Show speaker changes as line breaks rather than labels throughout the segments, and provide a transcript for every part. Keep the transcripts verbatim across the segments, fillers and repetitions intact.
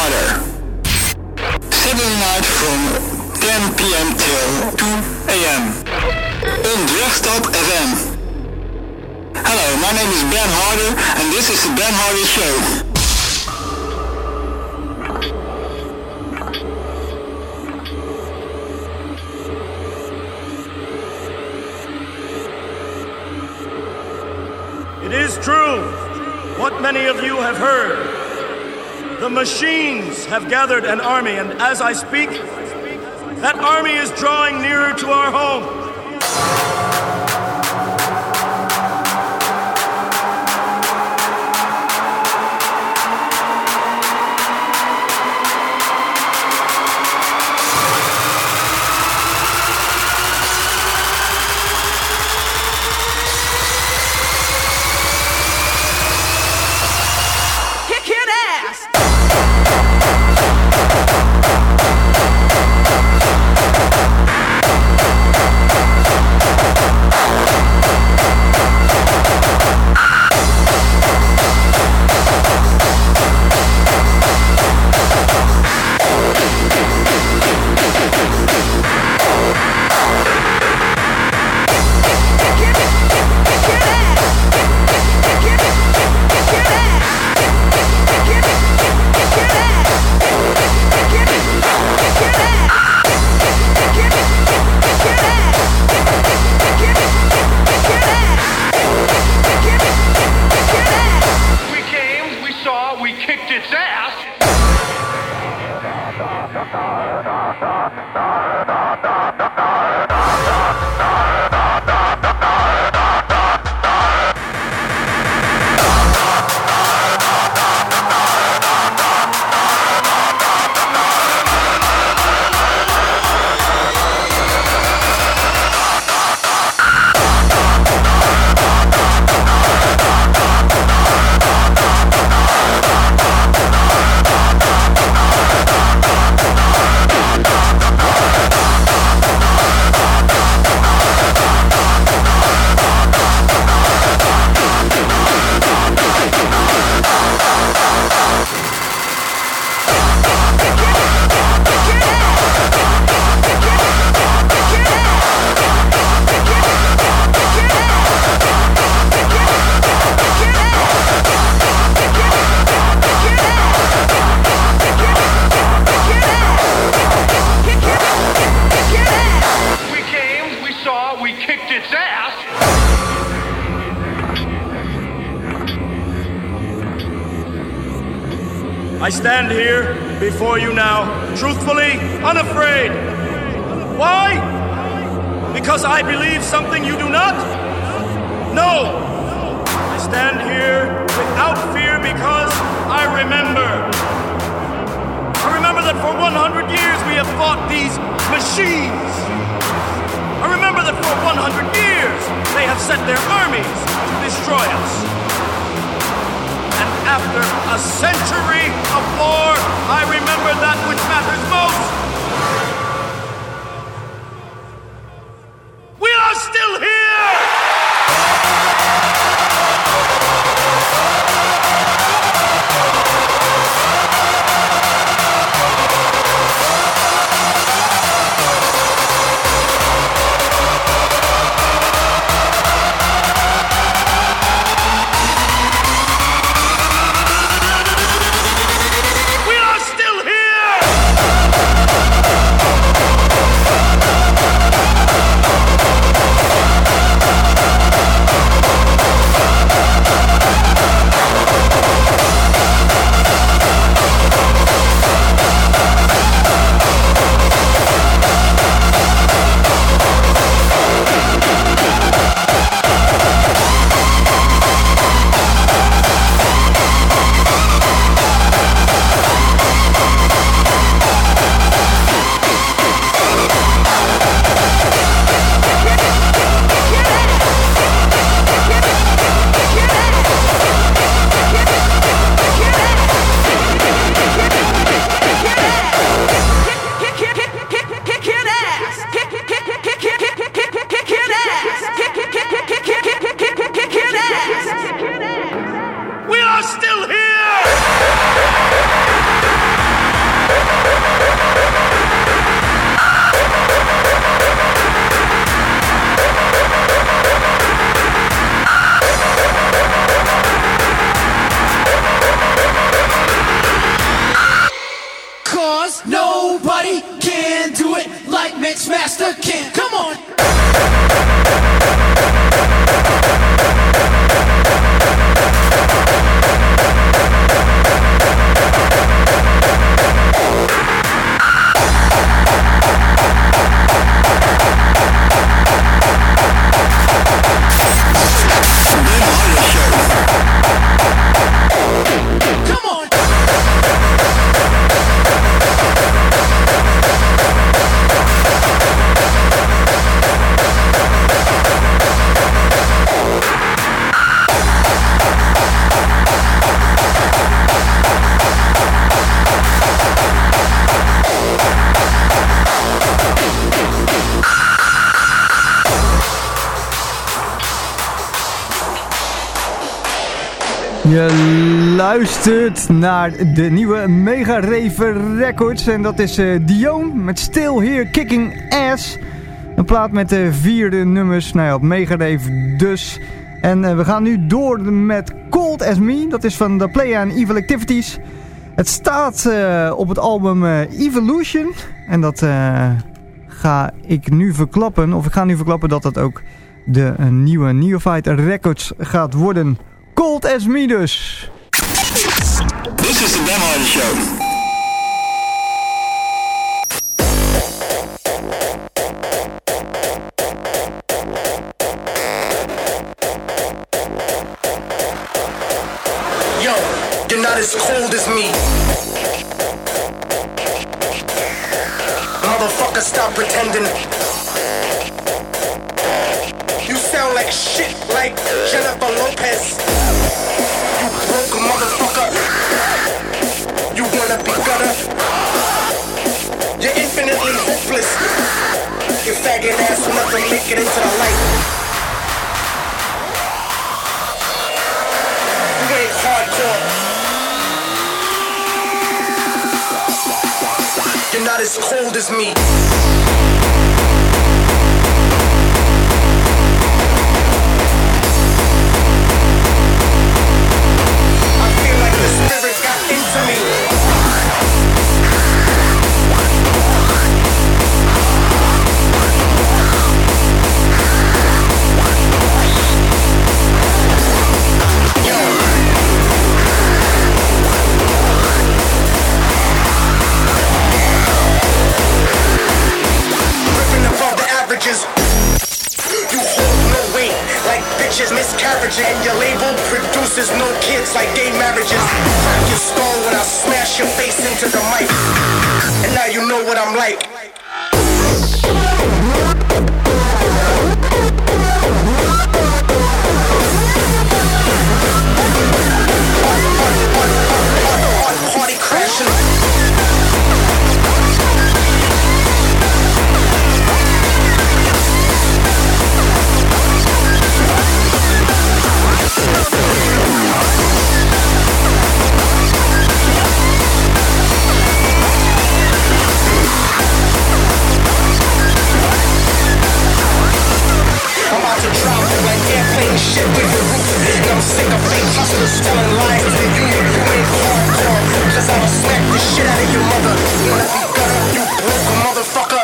Harder. Saturday night from ten p.m. till two a.m. on Drugstop F M. Hello, my name is Ben Harder and this is the Ben Harder Show.
It is true, what many of you have heard. The machines have gathered an army, and as I speak, that army is drawing nearer to our home. I stand here before you now, truthfully, unafraid. Why? Because I believe something you do not? No. I stand here without fear because I remember. I remember that for one hundred years we have fought these machines. I remember that for one hundred years they have set their armies to destroy us. And after a century of war, I remember that which matters most. We are still here! We are still
Cause nobody can do it like Mixmaster can. Come on!
Je luistert naar de nieuwe Mega Rave Records en dat is uh, Dion met Still Here Kicking Ass. Een plaat met uh, vier nummers, nou ja, op Mega Rave dus. En uh, we gaan nu door met Cold As Me, dat is van The Playa and Evil Activities. Het staat uh, op het album uh, Evolution en dat uh, ga ik nu verklappen, of ik ga nu verklappen dat dat ook de uh, nieuwe Neophyte Records gaat worden. Cold As Me dus.
This is the Ben Harder Show.
Yo, you're not as cold as me. Motherfucker, stop pretending. You sound like shit, like Jennifer Lopez. You broke motherfucker. You wanna be gutter. You're infinitely hopeless. You faggot ass will never make it into the light. You ain't hardcore. You're not as cold as me. The spirit got into me. Yo. Ripping above the averages. You hold no weight like bitches miscarriage, and your label produces no kids like gay marriages. Crack your skull when I smash your face into the mic, and now you know what I'm like. Party crashing. I'm about to drop like airplane shit with the roof. And I'm sick of fake hustlers telling lies to you. You ain't hardcore, cause I'ma smack the shit out of your mother. You wanna be gutter, you broke motherfucker.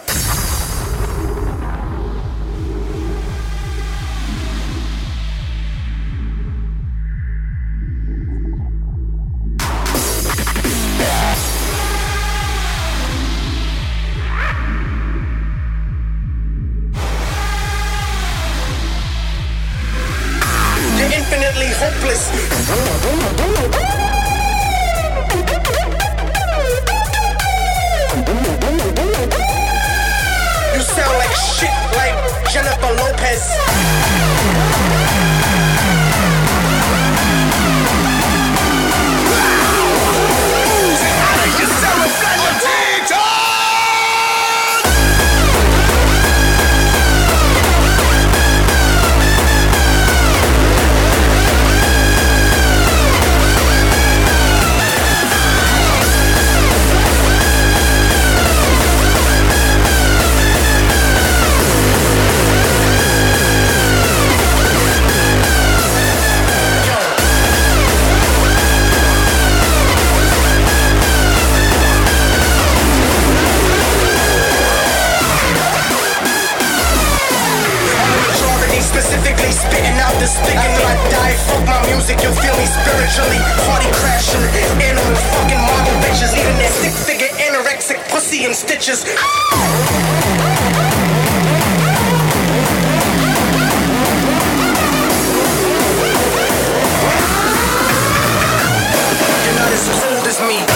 Infinitely hopeless. You sound like shit, like Jennifer Lopez. You sound like seeing stitches. You You're not as old as me.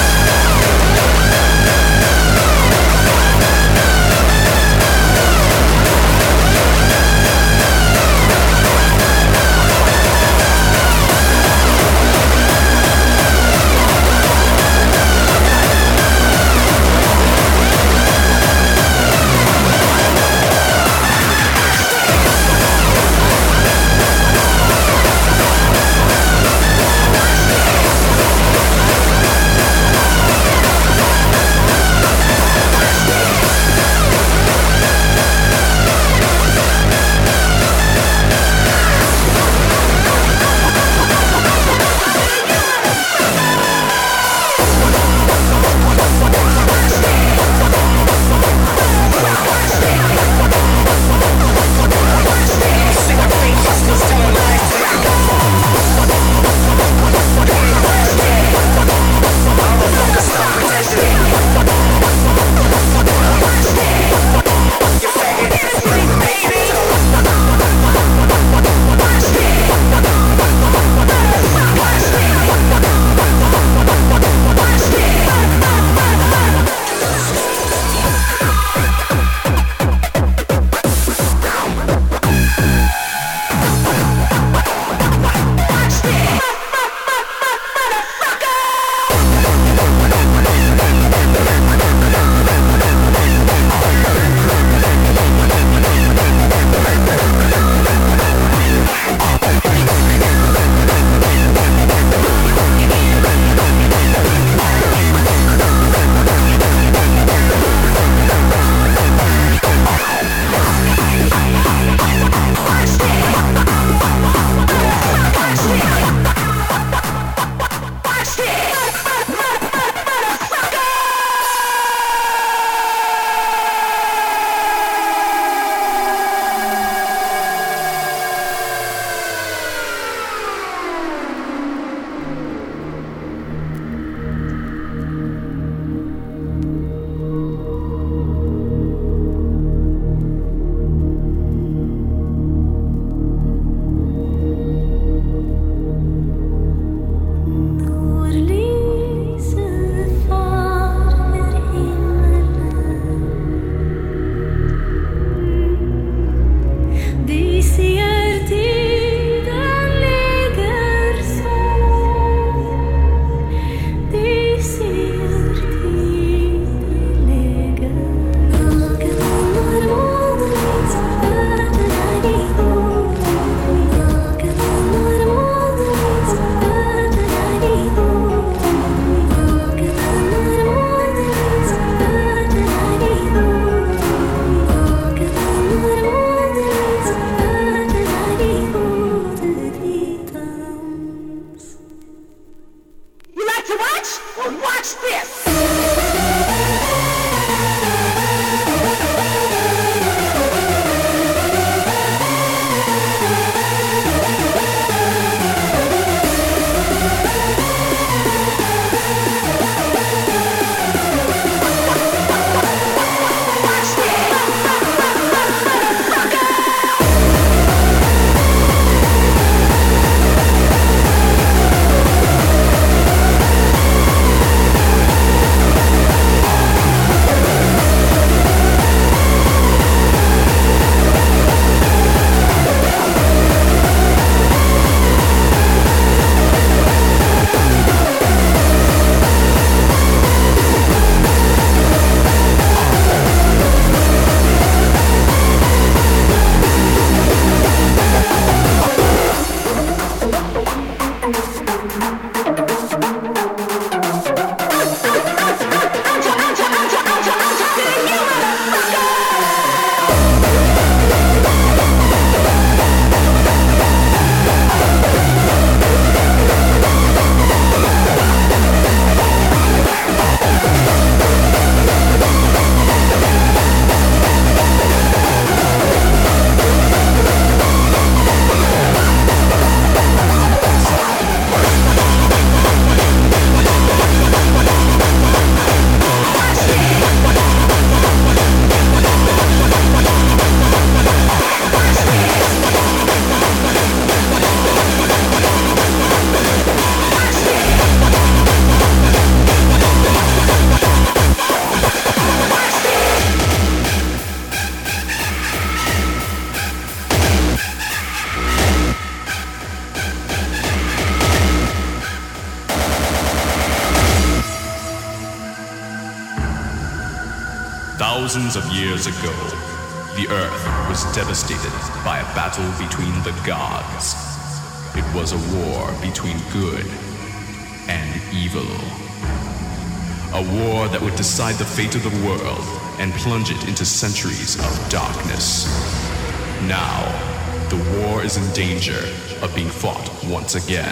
Thousands of years ago, the Earth was devastated by a battle between the gods. It was a war between good and evil. A war that would decide the fate of the world and plunge it into centuries of darkness. Now, the war is in danger of being fought once again.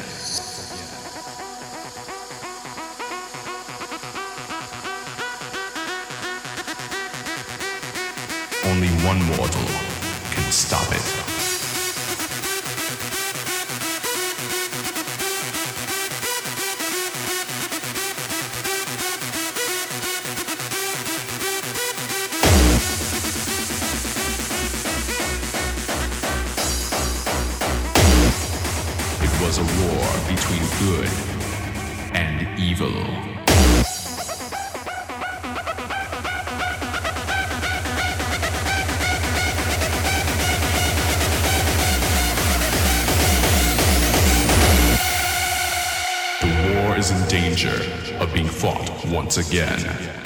Only one mortal can stop it. It was a war between good and evil. Is in danger of being fought once again.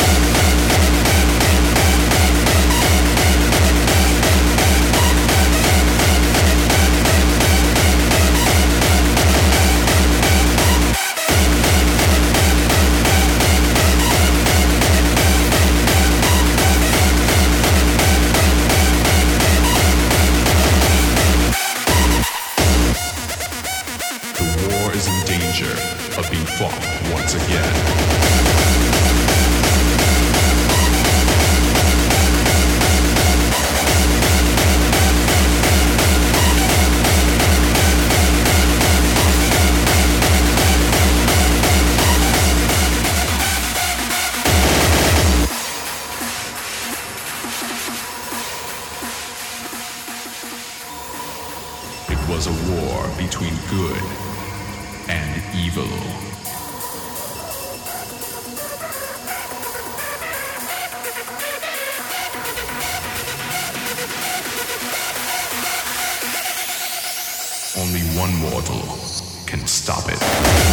Once again. It was a war between good and evil. Only one mortal can stop it.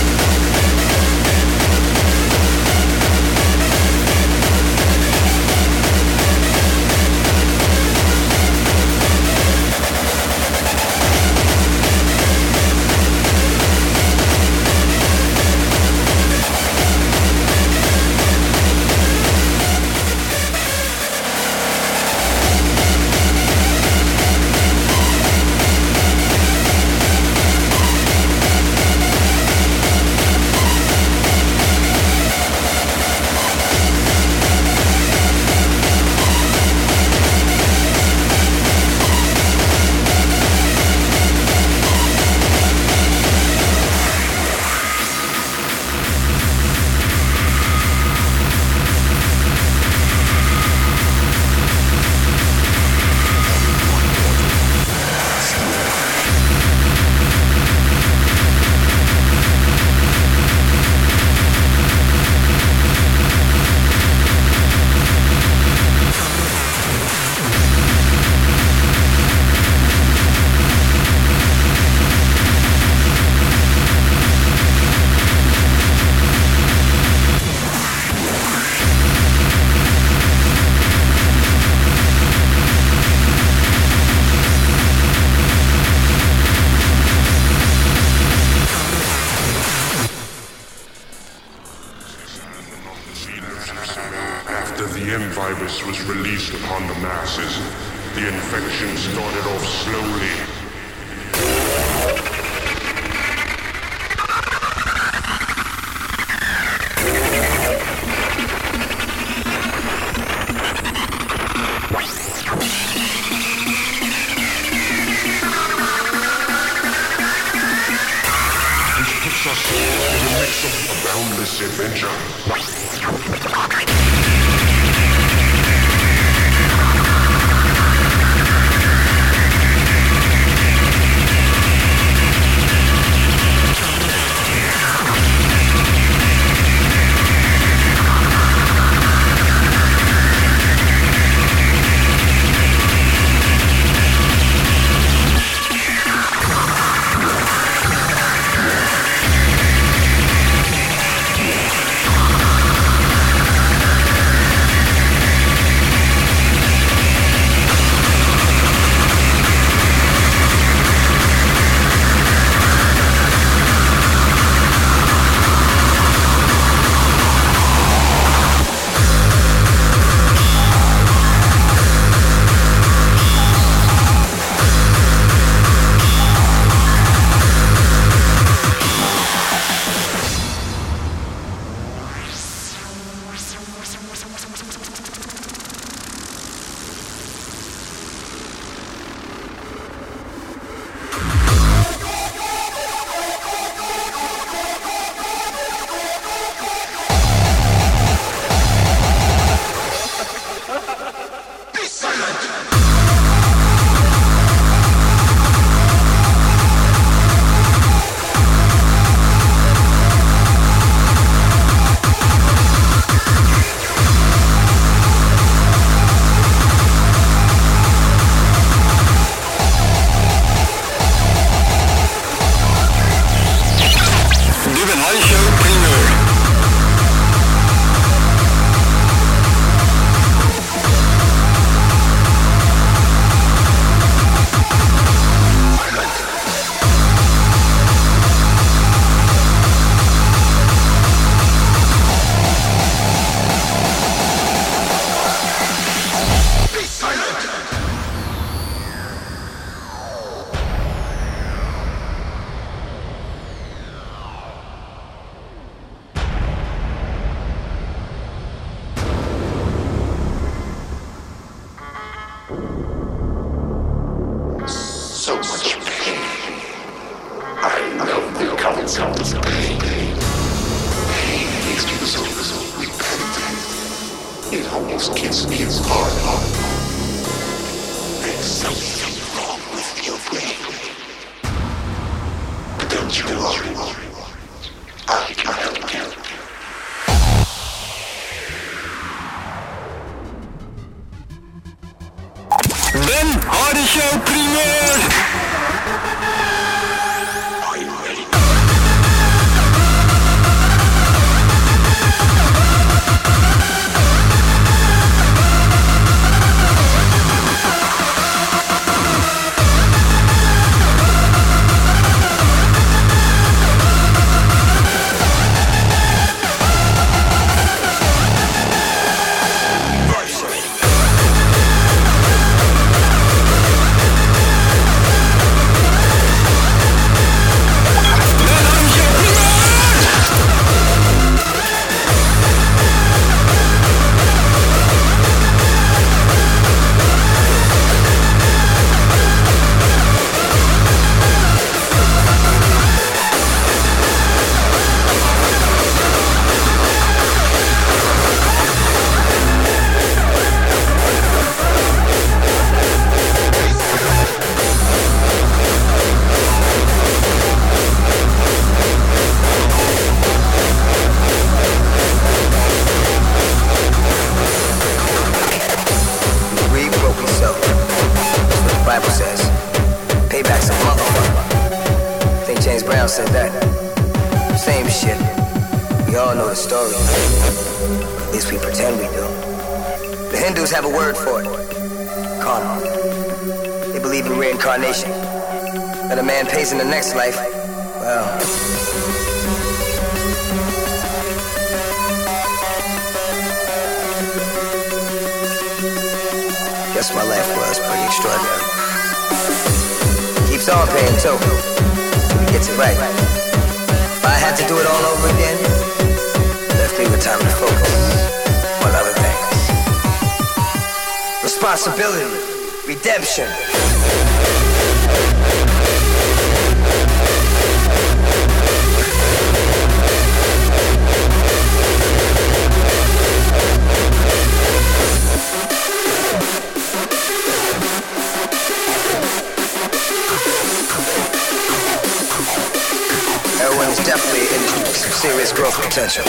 virus was released upon the masses, the infection started off slowly. This puts us in the midst of a boundless adventure.
things kids kids hard hard. There's something wrong with your brain. But don't you worry. I can help you.
Ben Hardy Show Premiere!
Said that. Same shit. We all know the story. At least we pretend we do. The Hindus have a word for it. Karma. They believe in reincarnation. That a man pays in the next life. Well. Guess my life was pretty extraordinary. Keeps on paying too. Gets it right. If I had to do it all over again, left me with time to focus on other things. Responsibility, redemption. Heroin is definitely an industry with some serious growth potential.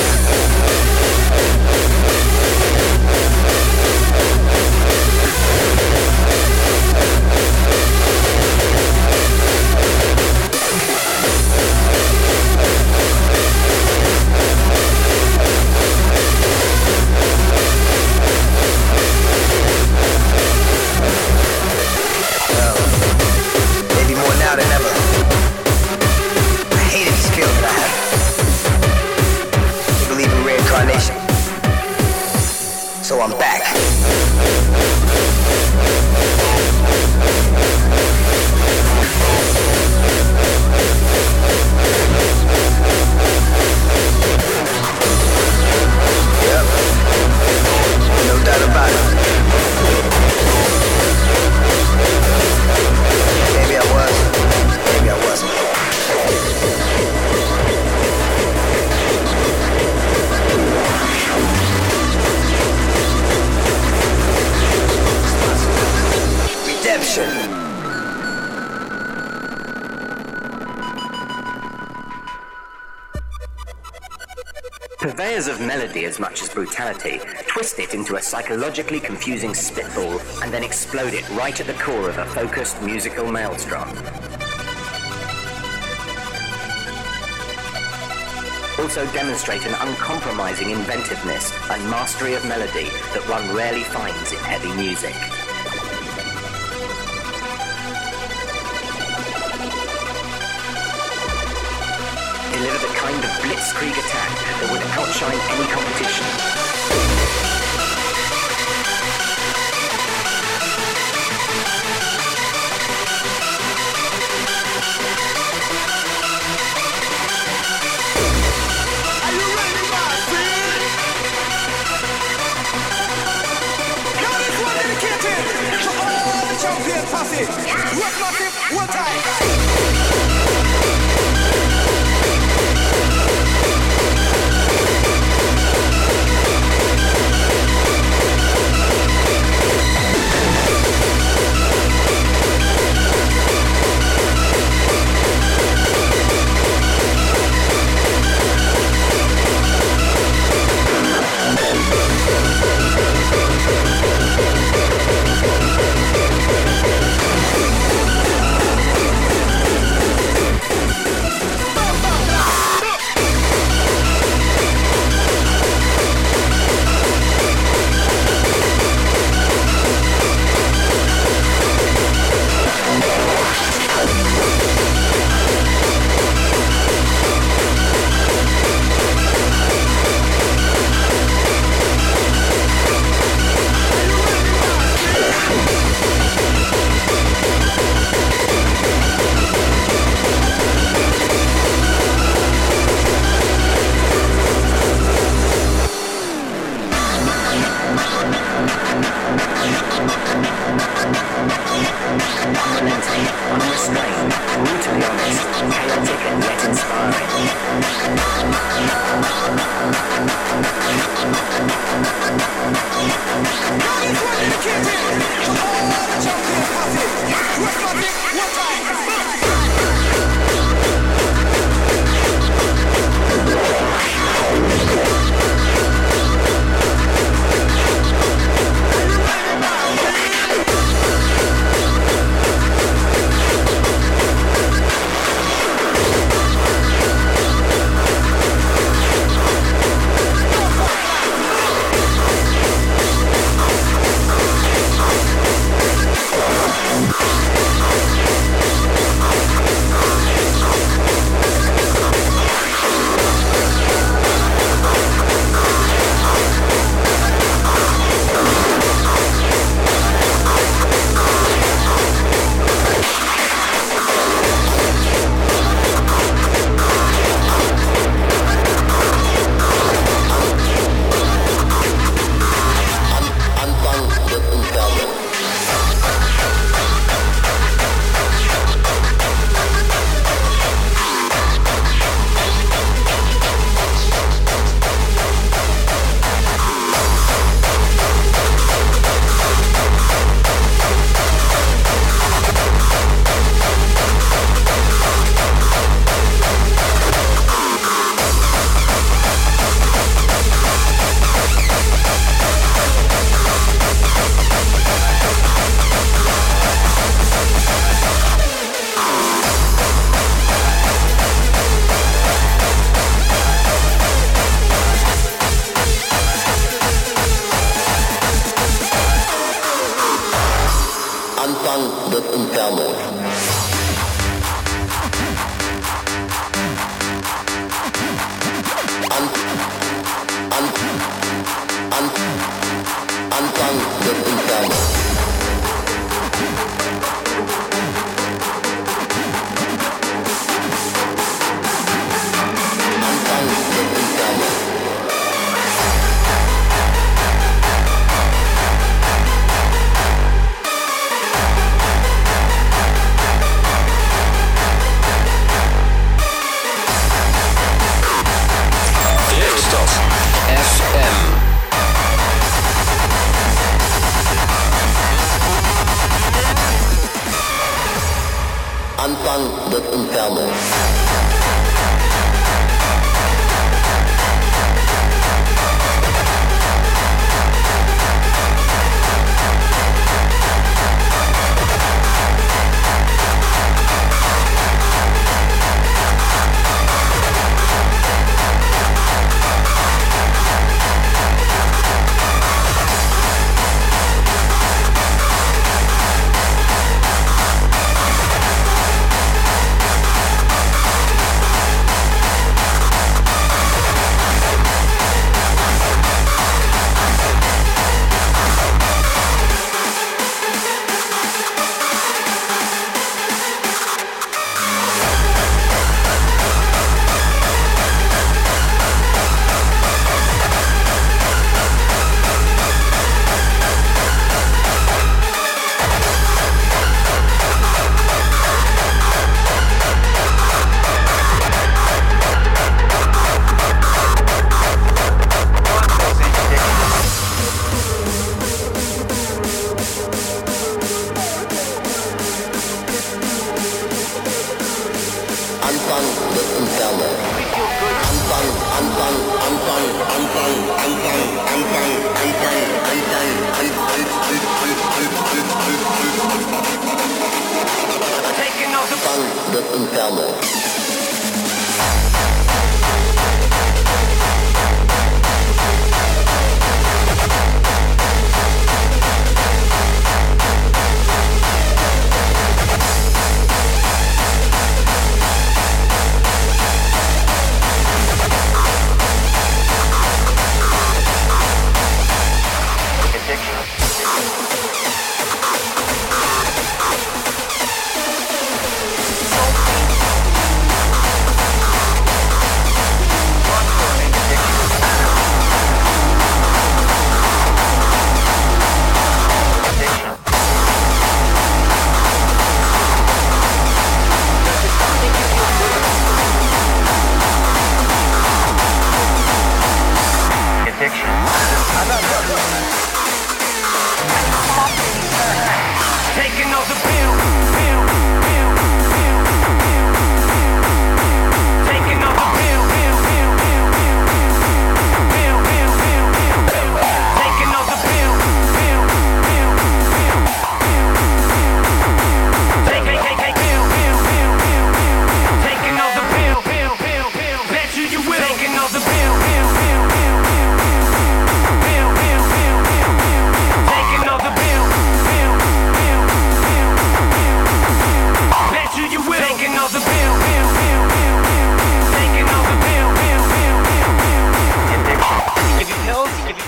Well, maybe more now than ever. That I have. They believe in reincarnation. So I'm back. Yep. No doubt about it. Maybe I was. Maybe I wasn't. Redemption.
Purveyors of melody as much as brutality twist it into a psychologically confusing spitball and then explode it right at the core of a focused musical maelstrom. Also demonstrate an uncompromising inventiveness and mastery of melody that one rarely finds in heavy music. Deliver the kind of blitzkrieg attack that would outshine any competition.
Are you ready, my friend? Now this one dedicated to all the champion posse. Work nothing, one time.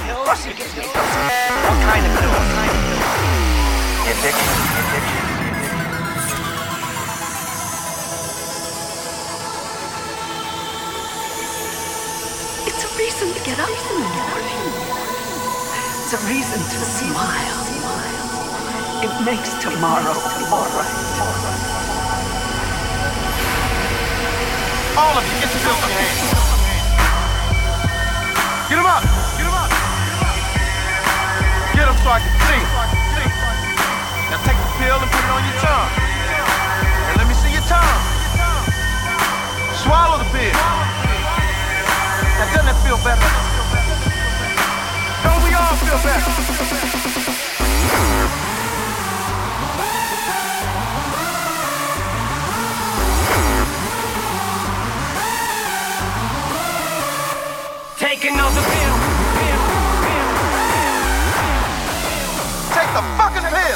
Of course he gives me pills. What kind of pills? Addiction. Addiction.
It's a reason to get up in the morning. It's a reason to smile. It makes tomorrow all right.
All of you, get your pills in your hands. Get them up. Get them up. Get them so I can see. Now take the pill and put it on your tongue. And let me see your tongue. Swallow the pill. Now doesn't that feel better? Don't we all feel better?
Take another pill. Pill. Pill.
Take the fucking pill.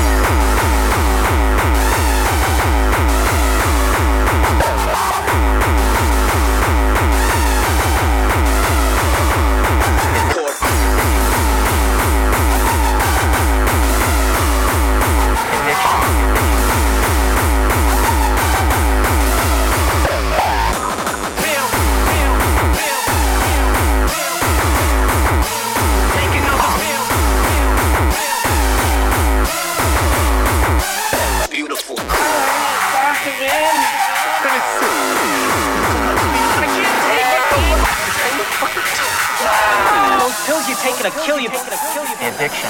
Those pills you're taking will kill you. The addiction.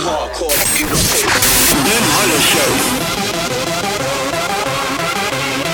Ben Harder Show.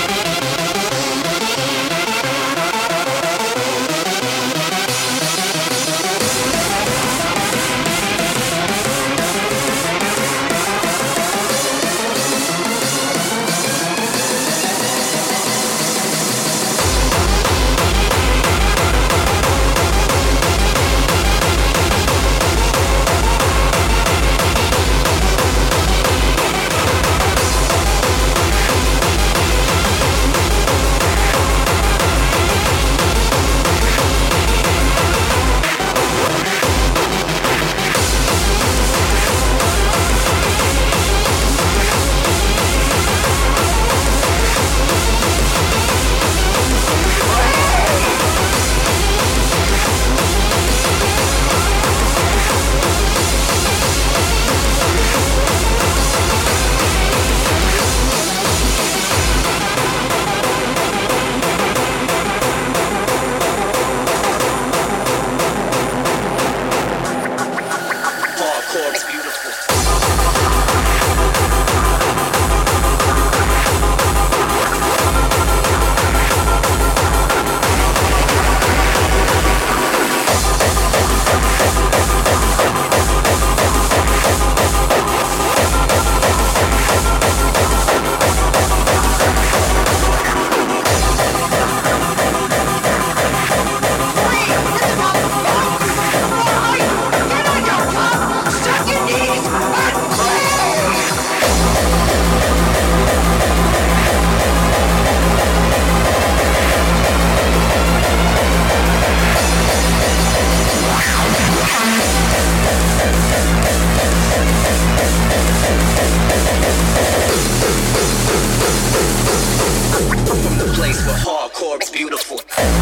place where hardcore is beautiful.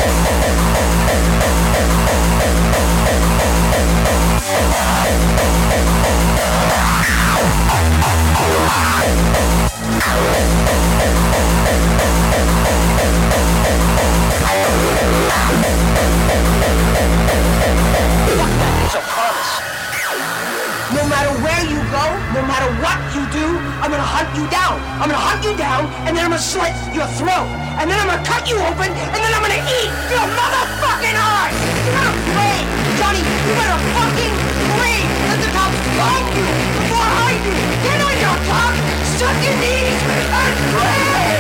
No matter where you go, no matter what you do, I'm gonna hunt you down. I'm gonna hunt you down, and then I'm gonna slit your throat. And then I'm gonna cut you open, and then I'm gonna eat your motherfucking heart! You better pray! Johnny, you better fucking pray that the cops find you before I do! Get on your top, suck your knees, and pray!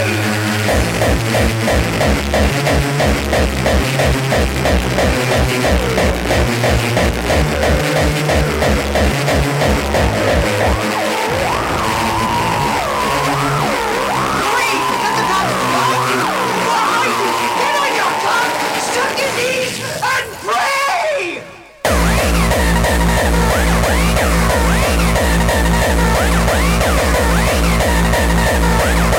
Pray!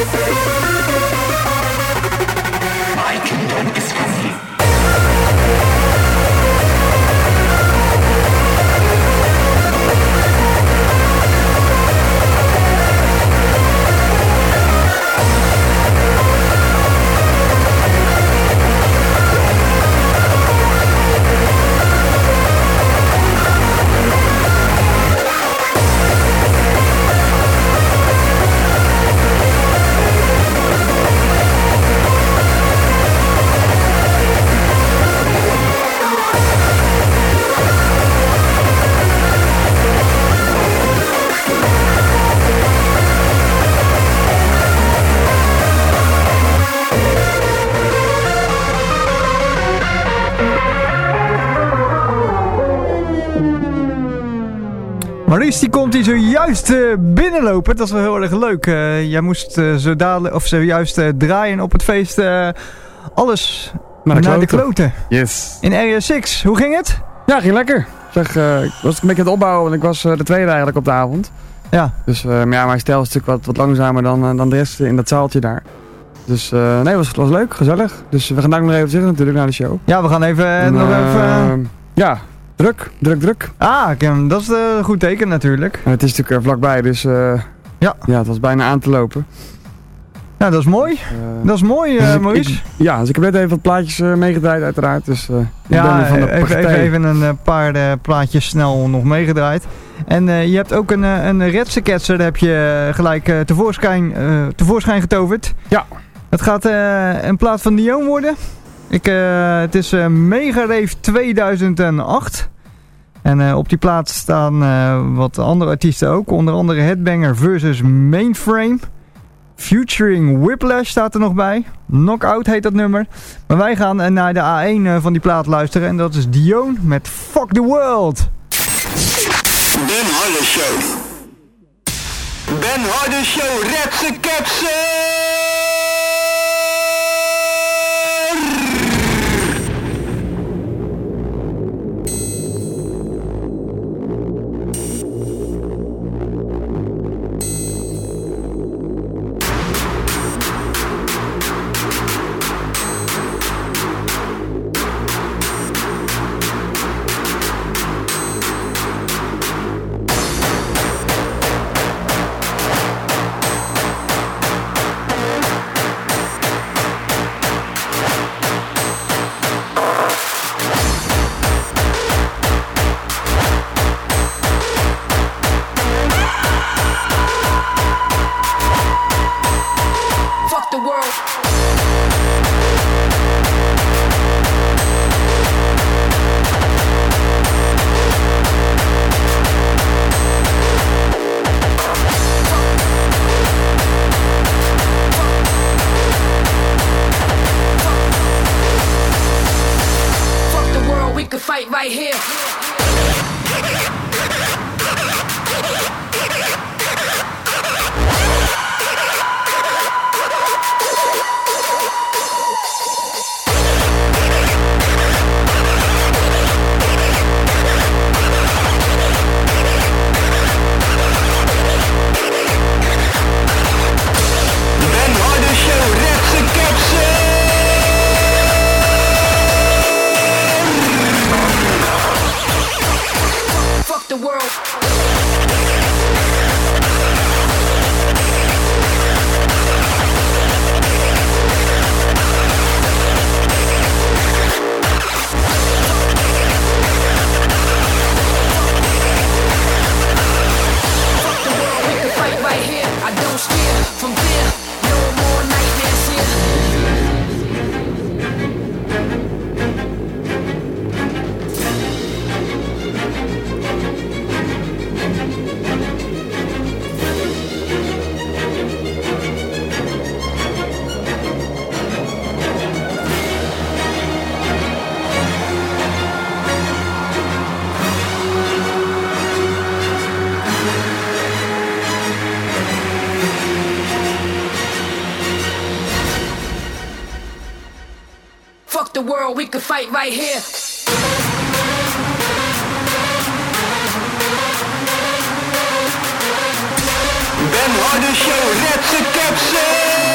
My kingdom is coming.
Maurice die komt hier zojuist uh, binnenlopen. Dat is wel heel erg leuk. Uh, jij moest uh, zo dadelijk, of zojuist uh, draaien op het feest. Uh, alles naar de, naar de kloten.
Yes.
In Area zes. Hoe ging het?
Ja, ging lekker. Zeg, uh, ik was een beetje aan het opbouwen, want ik was uh, de tweede eigenlijk op de avond.
Ja.
Dus uh, maar ja, mijn stijl is natuurlijk wat, wat langzamer dan, uh, dan de rest in dat zaaltje daar. Dus uh, nee, het was, was leuk, gezellig. Dus we gaan daar nog even zitten natuurlijk naar de show.
Ja, we gaan even
en,
nog
uh,
even...
Ja, druk, druk, druk.
Ah, dat is een goed teken natuurlijk.
En het is natuurlijk er vlakbij, dus uh,
ja.
ja, het was bijna aan te lopen.
Ja, dat is mooi. Uh, dat is mooi, uh, dus Maurice.
Ik, ja, dus ik heb net even wat plaatjes uh, meegedraaid uiteraard. Dus uh,
ja,
ben van de
even, even, even een uh, paar uh, plaatjes snel nog meegedraaid. En uh, je hebt ook een, uh, een redseketser, daar heb je uh, gelijk uh, tevoorschijn, uh, tevoorschijn getoverd.
Ja.
Het gaat uh, in plaats van Neon worden. Ik, uh, het is uh, Mega Rave tweeduizend acht. En uh, op die plaats staan uh, wat andere artiesten ook. Onder andere Headbanger versus Mainframe. Featuring Whiplash staat er nog bij. Knockout heet dat nummer. Maar wij gaan uh, naar de A één uh, van die plaat luisteren. En dat is Dion met Fuck the World.
Ben Harder Show. Ben Harder Show, Redse Ketsen!
Right here.
Ben Harder Show, Redse Ketsen!
Fuck the world. Fuck the world, we could fight right here.
Ben Harder Show, Redse Ketsen!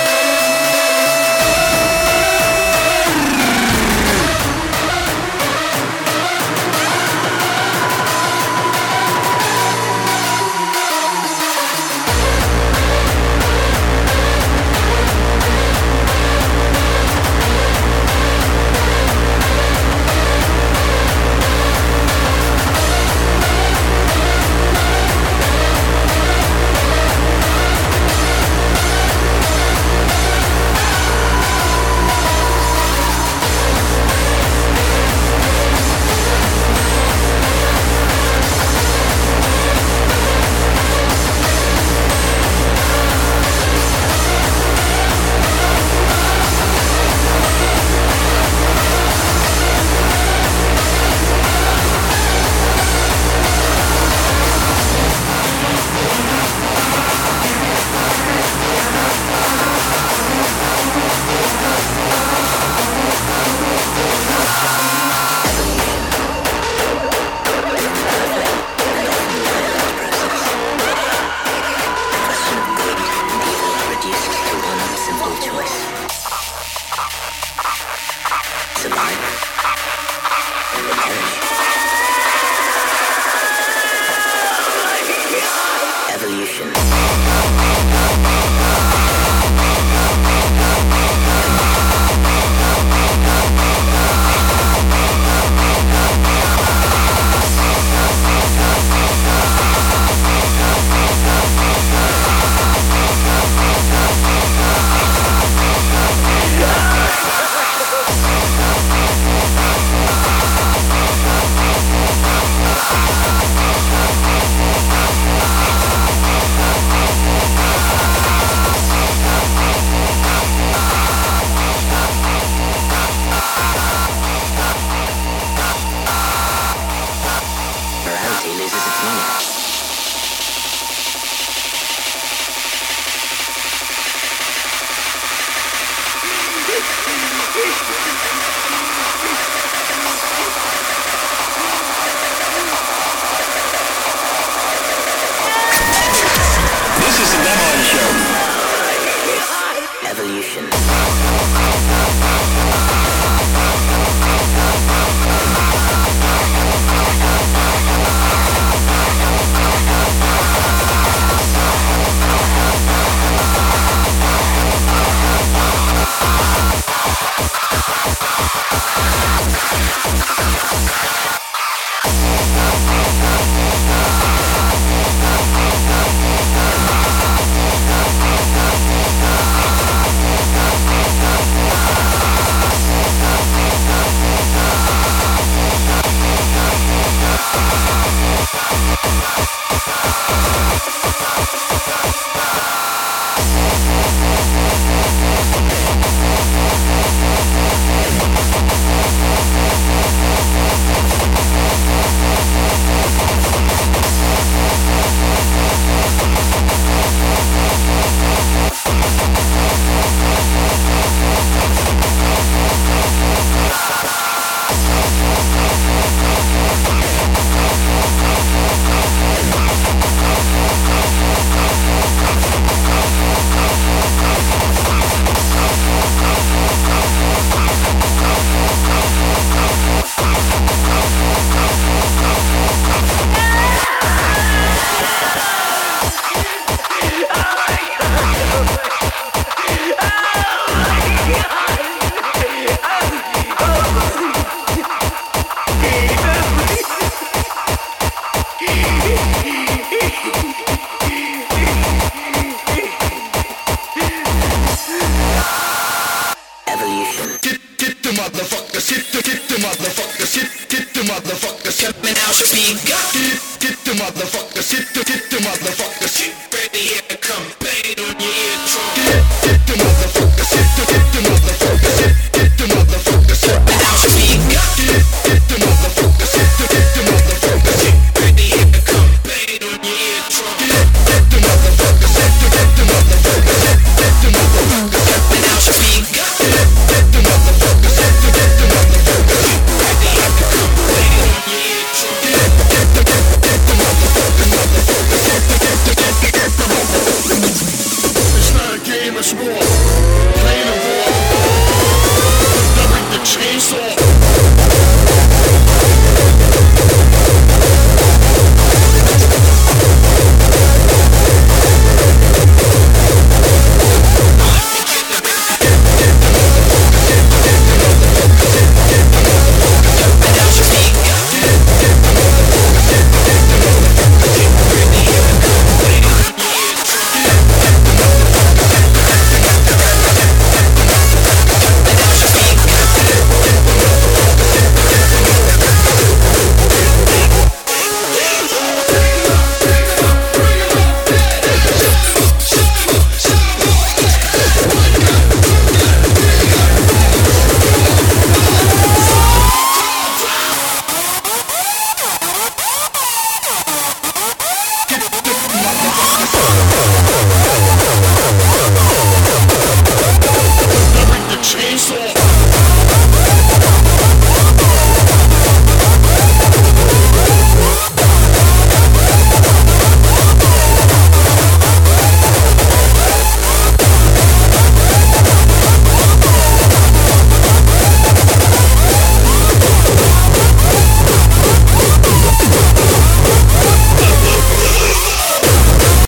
speak up. Get the motherfucker, sit the, get the motherfucker, shit ready here to come bang on your eardrum. Get the motherfucker.